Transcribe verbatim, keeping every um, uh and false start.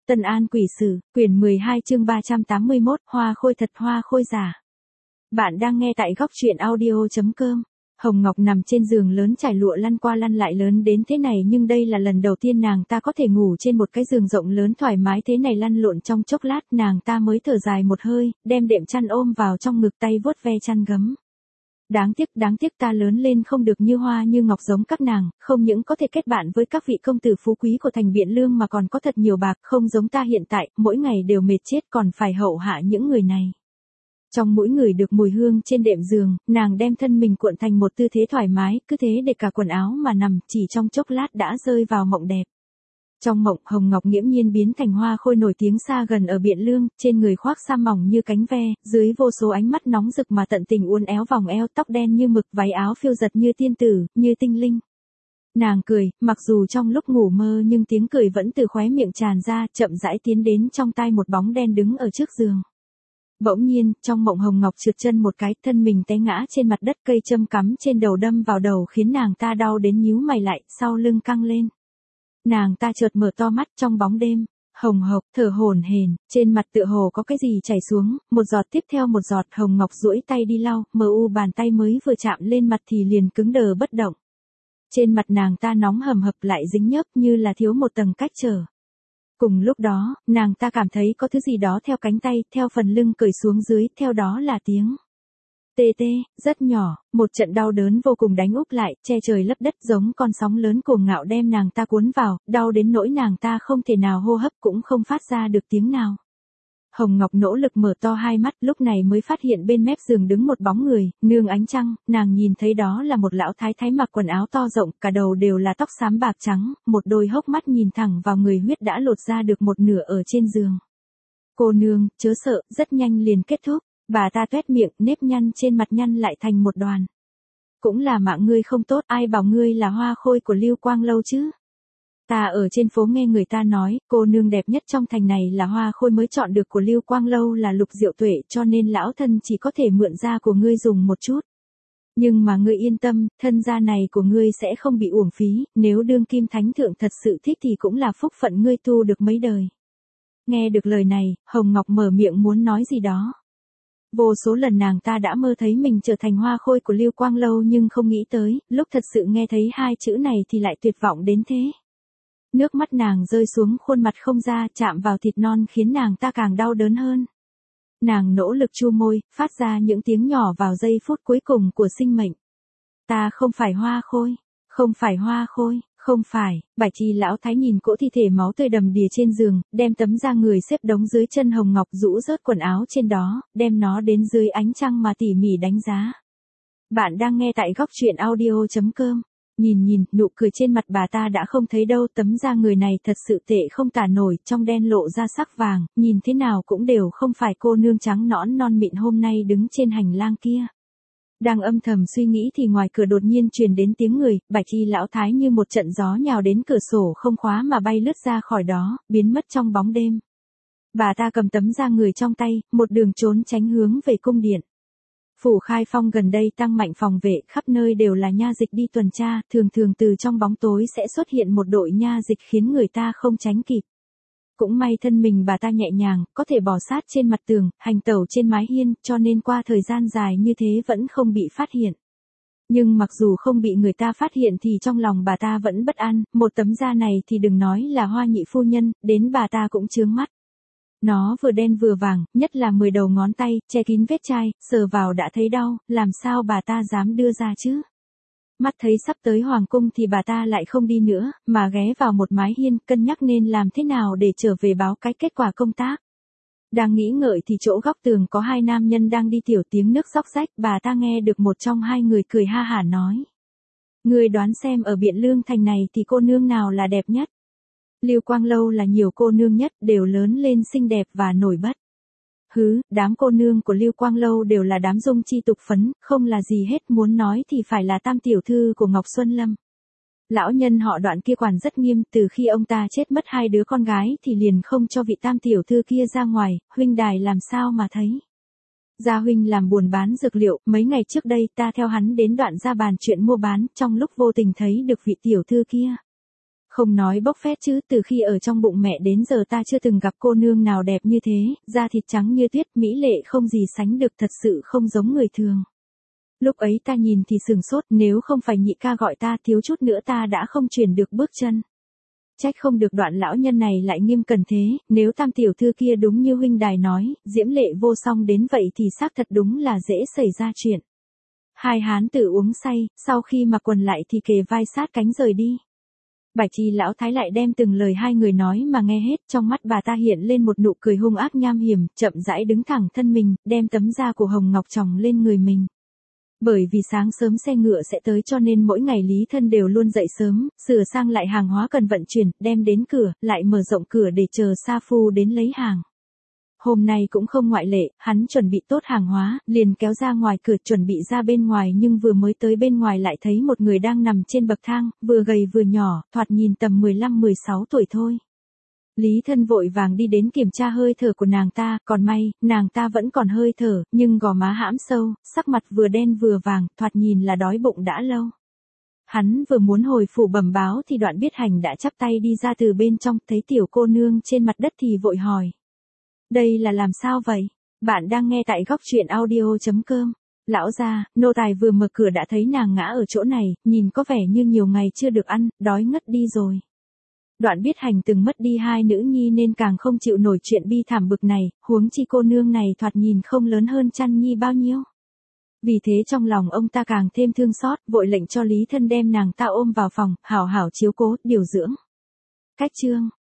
Tân An Quỷ Sử, quyển mười hai chương ba trăm tám mươi mốt, hoa khôi thật hoa khôi giả. Bạn đang nghe tại góc truyện audio chấm com. Hồng Ngọc nằm trên giường lớn trải lụa lăn qua lăn lại lớn đến thế này, nhưng đây là lần đầu tiên nàng ta có thể ngủ trên một cái giường rộng lớn thoải mái thế này. Lăn lộn trong chốc lát, nàng ta mới thở dài một hơi, đem đệm chăn ôm vào trong ngực, tay vuốt ve chăn gấm. Đáng tiếc, đáng tiếc ta lớn lên không được như hoa như ngọc giống các nàng, không những có thể kết bạn với các vị công tử phú quý của thành Biện Lương mà còn có thật nhiều bạc, không giống ta hiện tại, mỗi ngày đều mệt chết còn phải hậu hạ những người này. Trong mỗi người được mùi hương trên đệm giường, nàng đem thân mình cuộn thành một tư thế thoải mái, cứ thế để cả quần áo mà nằm, chỉ trong chốc lát đã rơi vào mộng đẹp. Trong mộng, Hồng Ngọc nghiễm nhiên biến thành hoa khôi nổi tiếng xa gần ở Biện Lương, trên người khoác sa mỏng như cánh ve, dưới vô số ánh mắt nóng rực mà tận tình uốn éo vòng eo, tóc đen như mực, váy áo phiêu giật như tiên tử, như tinh linh. Nàng cười, mặc dù trong lúc ngủ mơ nhưng tiếng cười vẫn từ khóe miệng tràn ra, chậm rãi tiến đến trong tai một bóng đen đứng ở trước giường. Bỗng nhiên, trong mộng Hồng Ngọc trượt chân một cái, thân mình té ngã trên mặt đất, cây châm cắm trên đầu đâm vào đầu khiến nàng ta đau đến nhíu mày lại, sau lưng căng lên. Nàng ta chợt mở to mắt, trong bóng đêm, hồng hộc, thở hổn hển, trên mặt tựa hồ có cái gì chảy xuống, một giọt tiếp theo một giọt. Hồng Ngọc duỗi tay đi lau, mờ u bàn tay mới vừa chạm lên mặt thì liền cứng đờ bất động. Trên mặt nàng ta nóng hầm hập, lại dính nhớp như là thiếu một tầng cách trở. Cùng lúc đó, nàng ta cảm thấy có thứ gì đó theo cánh tay, theo phần lưng cởi xuống dưới, theo đó là tiếng tê tê, rất nhỏ, một trận đau đớn vô cùng đánh úp lại, che trời lấp đất, giống con sóng lớn cuồng ngạo đem nàng ta cuốn vào, đau đến nỗi nàng ta không thể nào hô hấp, cũng không phát ra được tiếng nào. Hồng Ngọc nỗ lực mở to hai mắt, lúc này mới phát hiện bên mép giường đứng một bóng người, nương ánh trăng, nàng nhìn thấy đó là một lão thái thái mặc quần áo to rộng, cả đầu đều là tóc xám bạc trắng, một đôi hốc mắt nhìn thẳng vào người, huyết đã lột ra được một nửa ở trên giường. Cô nương, chớ sợ, rất nhanh liền kết thúc. Bà ta tuét miệng, nếp nhăn trên mặt nhăn lại thành một đoàn. Cũng là mạng ngươi không tốt, ai bảo ngươi là hoa khôi của Lưu Quang Lâu chứ? Ta ở trên phố nghe người ta nói, cô nương đẹp nhất trong thành này là hoa khôi mới chọn được của Lưu Quang Lâu là Lục Diệu Tuệ, cho nên lão thân chỉ có thể mượn da của ngươi dùng một chút. Nhưng mà ngươi yên tâm, thân da này của ngươi sẽ không bị uổng phí, nếu đương kim thánh thượng thật sự thích thì cũng là phúc phận ngươi tu được mấy đời. Nghe được lời này, Hồng Ngọc mở miệng muốn nói gì đó. Vô số lần nàng ta đã mơ thấy mình trở thành hoa khôi của Lưu Quang Lâu nhưng không nghĩ tới, lúc thật sự nghe thấy hai chữ này thì lại tuyệt vọng đến thế. Nước mắt nàng rơi xuống khuôn mặt không ra, chạm vào thịt non khiến nàng ta càng đau đớn hơn. Nàng nỗ lực chu môi, phát ra những tiếng nhỏ vào giây phút cuối cùng của sinh mệnh. Ta không phải hoa khôi, không phải hoa khôi. Không phải, Bạch Chi lão thái nhìn cỗ thi thể máu tươi đầm đìa trên giường, đem tấm da người xếp đống dưới chân Hồng Ngọc, rũ rớt quần áo trên đó, đem nó đến dưới ánh trăng mà tỉ mỉ đánh giá. Bạn đang nghe tại góc truyện audio chấm com. Nhìn nhìn, nụ cười trên mặt bà ta đã không thấy đâu, tấm da người này thật sự tệ không tả nổi, trong đen lộ ra sắc vàng, nhìn thế nào cũng đều không phải cô nương trắng nõn non mịn hôm nay đứng trên hành lang kia. Đang âm thầm suy nghĩ thì ngoài cửa đột nhiên truyền đến tiếng người, Bạch Chi lão thái như một trận gió nhào đến cửa sổ không khóa mà bay lướt ra khỏi đó, biến mất trong bóng đêm. Bà ta cầm tấm da người trong tay, một đường trốn tránh hướng về cung điện. Phủ Khai Phong gần đây tăng mạnh phòng vệ, khắp nơi đều là nha dịch đi tuần tra, thường thường từ trong bóng tối sẽ xuất hiện một đội nha dịch khiến người ta không tránh kịp. Cũng may thân mình bà ta nhẹ nhàng, có thể bò sát trên mặt tường, hành tẩu trên mái hiên, cho nên qua thời gian dài như thế vẫn không bị phát hiện. Nhưng mặc dù không bị người ta phát hiện thì trong lòng bà ta vẫn bất an, một tấm da này thì đừng nói là Hoa nhị phu nhân, đến bà ta cũng chướng mắt. Nó vừa đen vừa vàng, nhất là mười đầu ngón tay, che kín vết chai, sờ vào đã thấy đau, làm sao bà ta dám đưa ra chứ? Mắt thấy sắp tới hoàng cung thì bà ta lại không đi nữa, mà ghé vào một mái hiên, cân nhắc nên làm thế nào để trở về báo cái kết quả công tác. Đang nghĩ ngợi thì chỗ góc tường có hai nam nhân đang đi, tiểu tiếng nước xóc xách, bà ta nghe được một trong hai người cười ha hả nói. Người đoán xem ở Biện Lương thành này thì cô nương nào là đẹp nhất? Lưu Quang Lâu là nhiều cô nương nhất, đều lớn lên xinh đẹp và nổi bật. Hứ, đám cô nương của Lưu Quang Lâu đều là đám dung chi tục phấn, không là gì hết, muốn nói thì phải là tam tiểu thư của Ngọc Xuân Lâm. Lão nhân họ Đoạn kia quản rất nghiêm, từ khi ông ta chết mất hai đứa con gái thì liền không cho vị tam tiểu thư kia ra ngoài, huynh đài làm sao mà thấy. Gia huynh làm buồn bán dược liệu, mấy ngày trước đây ta theo hắn đến Đoạn ra bàn chuyện mua bán, trong lúc vô tình thấy được vị tiểu thư kia. Không nói bốc phét chứ, từ khi ở trong bụng mẹ đến giờ ta chưa từng gặp cô nương nào đẹp như thế, da thịt trắng như tuyết, mỹ lệ không gì sánh được, thật sự không giống người thường. Lúc ấy ta nhìn thì sừng sốt, nếu không phải nhị ca gọi ta, thiếu chút nữa ta đã không chuyển được bước chân. Trách không được Đoạn lão nhân này lại nghiêm cẩn thế, nếu Tam tiểu thư kia đúng như huynh đài nói, diễm lệ vô song đến vậy thì xác thật đúng là dễ xảy ra chuyện. Hai hán tử uống say, sau khi mặc quần lại thì kề vai sát cánh rời đi. Bạch Chi lão thái lại đem từng lời hai người nói mà nghe hết, trong mắt bà ta hiện lên một nụ cười hung ác nham hiểm, chậm rãi đứng thẳng thân mình, đem tấm da của Hồng Ngọc chồng lên người mình. Bởi vì sáng sớm xe ngựa sẽ tới cho nên mỗi ngày Lý Thân đều luôn dậy sớm, sửa sang lại hàng hóa cần vận chuyển, đem đến cửa, lại mở rộng cửa để chờ sa phu đến lấy hàng. Hôm nay cũng không ngoại lệ, hắn chuẩn bị tốt hàng hóa, liền kéo ra ngoài cửa chuẩn bị ra bên ngoài, nhưng vừa mới tới bên ngoài lại thấy một người đang nằm trên bậc thang, vừa gầy vừa nhỏ, thoạt nhìn tầm mười lăm mười sáu tuổi thôi. Lý Thân vội vàng đi đến kiểm tra hơi thở của nàng ta, còn may, nàng ta vẫn còn hơi thở, nhưng gò má hãm sâu, sắc mặt vừa đen vừa vàng, thoạt nhìn là đói bụng đã lâu. Hắn vừa muốn hồi phủ bẩm báo thì Đoạn Biết Hành đã chắp tay đi ra từ bên trong, thấy tiểu cô nương trên mặt đất thì vội hỏi. Đây là làm sao vậy? Bạn đang nghe tại góc truyện audio chấm com. Lão gia, nô tài vừa mở cửa đã thấy nàng ngã ở chỗ này, nhìn có vẻ như nhiều ngày chưa được ăn, đói ngất đi rồi. Đoạn Biết Hành từng mất đi hai nữ nhi nên càng không chịu nổi chuyện bi thảm bực này, huống chi cô nương này thoạt nhìn không lớn hơn Chăn Nhi bao nhiêu. Vì thế trong lòng ông ta càng thêm thương xót, vội lệnh cho Lý Thân đem nàng ta ôm vào phòng, hảo hảo chiếu cố, điều dưỡng. Cách chương